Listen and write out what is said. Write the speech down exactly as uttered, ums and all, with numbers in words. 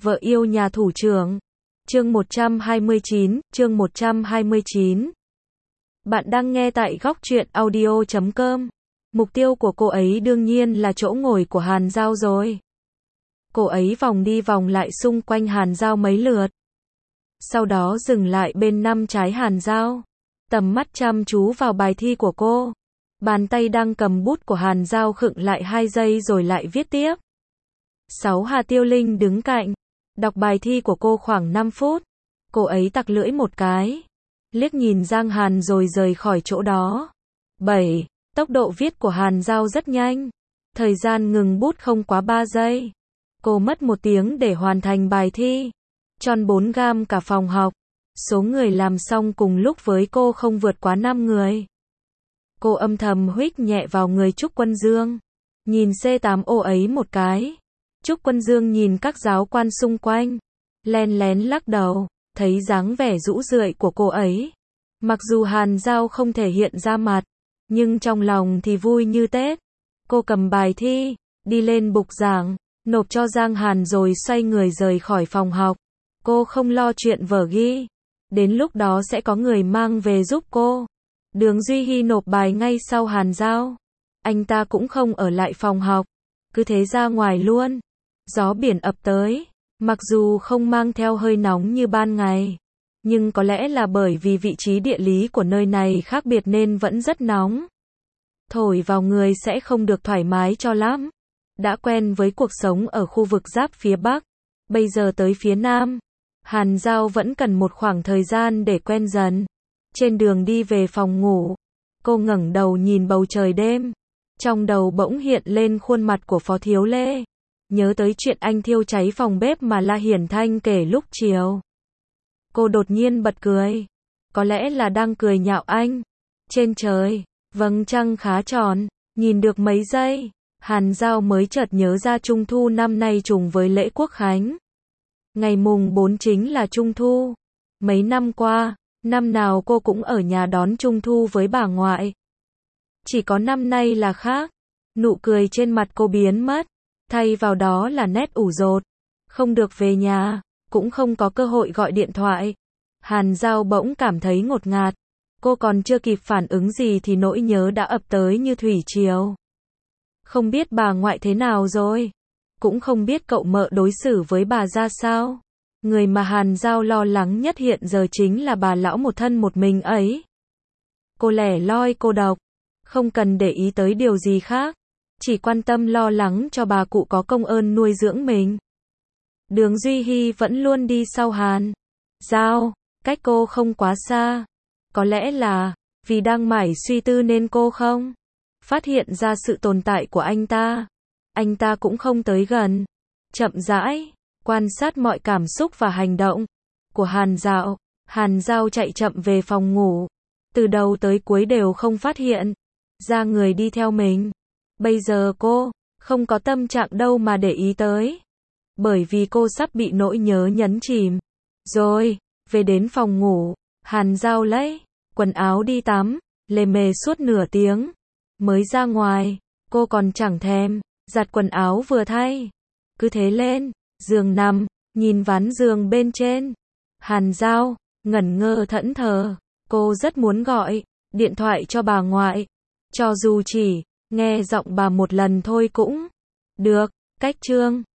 Vợ yêu nhà thủ trưởng. Chương một trăm hai mươi chín, chương một trăm hai mươi chín. Bạn đang nghe tại góc truyện audio chấm com. Mục tiêu của cô ấy đương nhiên là chỗ ngồi của Hàn Giao rồi. Cô ấy vòng đi vòng lại xung quanh Hàn Giao mấy lượt. Sau đó dừng lại bên năm trái Hàn Giao. Tầm mắt chăm chú vào bài thi của cô. Bàn tay đang cầm bút của Hàn Giao khựng lại hai giây rồi lại viết tiếp. sáu Hà Tiêu Linh đứng cạnh. Đọc bài thi của cô khoảng năm phút. Cô ấy tặc lưỡi một cái. Liếc nhìn Giang Hàn rồi rời khỏi chỗ đó. bảy Tốc độ viết của Hàn Giao rất nhanh. Thời gian ngừng bút không quá ba giây. Cô mất một tiếng để hoàn thành bài thi. Tròn bốn gam cả phòng học. Số người làm xong cùng lúc với cô không vượt quá năm người. Cô âm thầm huých nhẹ vào người Trúc Quân Dương. Nhìn C tám O ấy một cái. Trúc Quân Dương nhìn các giáo quan xung quanh. Len lén lắc đầu. Thấy dáng vẻ rũ rượi của cô ấy. Mặc dù Hàn Giao không thể hiện ra mặt. Nhưng trong lòng thì vui như Tết. Cô cầm bài thi. Đi lên bục giảng. Nộp cho Giang Hàn rồi xoay người rời khỏi phòng học. Cô không lo chuyện vở ghi. Đến lúc đó sẽ có người mang về giúp cô. Đường Duy Hy nộp bài ngay sau Hàn Giao. Anh ta cũng không ở lại phòng học. Cứ thế ra ngoài luôn. Gió biển ập tới. Mặc dù không mang theo hơi nóng như ban ngày. Nhưng có lẽ là bởi vì vị trí địa lý của nơi này khác biệt nên vẫn rất nóng. Thổi vào người sẽ không được thoải mái cho lắm. Đã quen với cuộc sống ở khu vực giáp phía Bắc. Bây giờ tới phía Nam. Hàn Giao vẫn cần một khoảng thời gian để quen dần. Trên đường đi về phòng ngủ. Cô ngẩng đầu nhìn bầu trời đêm. Trong đầu bỗng hiện lên khuôn mặt của Phó Thiếu Lê. Nhớ tới chuyện anh thiêu cháy phòng bếp mà La Hiển Thanh kể lúc chiều. Cô đột nhiên bật cười. Có lẽ là đang cười nhạo anh. Trên trời, vầng trăng khá tròn. Nhìn được mấy giây. Hàn Giao mới chợt nhớ ra Trung Thu năm nay trùng với lễ Quốc Khánh. Ngày mùng bốn chính là Trung Thu. Mấy năm qua, năm nào cô cũng ở nhà đón Trung Thu với bà ngoại. Chỉ có năm nay là khác. Nụ cười trên mặt cô biến mất. Thay vào đó là nét ủ rột. Không được về nhà, cũng không có cơ hội gọi điện thoại. Hàn Giao bỗng cảm thấy ngột ngạt. Cô còn chưa kịp phản ứng gì thì nỗi nhớ đã ập tới như thủy triều. Không biết bà ngoại thế nào rồi. Cũng không biết cậu mợ đối xử với bà ra sao. Người mà Hàn Giao lo lắng nhất hiện giờ chính là bà lão một thân một mình ấy. Cô lẻ loi cô độc. Không cần để ý tới điều gì khác. Chỉ quan tâm lo lắng cho bà cụ có công ơn nuôi dưỡng mình. Đường Duy Hy vẫn luôn đi sau Hàn Giao. Cách cô không quá xa. Có lẽ là vì đang mải suy tư nên cô không phát hiện ra sự tồn tại của anh ta. Anh ta cũng không tới gần. Chậm rãi quan sát mọi cảm xúc và hành động của Hàn Giao. Hàn Giao chạy chậm về phòng ngủ. Từ đầu tới cuối đều không phát hiện ra người đi theo mình. Bây giờ cô không có tâm trạng đâu mà để ý tới. Bởi vì cô sắp bị nỗi nhớ nhấn chìm. Rồi, về đến phòng ngủ, Hàn Giao lấy quần áo đi tắm, lề mề suốt nửa tiếng. Mới ra ngoài, cô còn chẳng thèm giặt quần áo vừa thay. Cứ thế lên giường nằm, nhìn ván giường bên trên. Hàn Giao ngẩn ngơ thẫn thờ. Cô rất muốn gọi điện thoại cho bà ngoại. Cho dù chỉ nghe giọng bà một lần thôi cũng được. Cách chương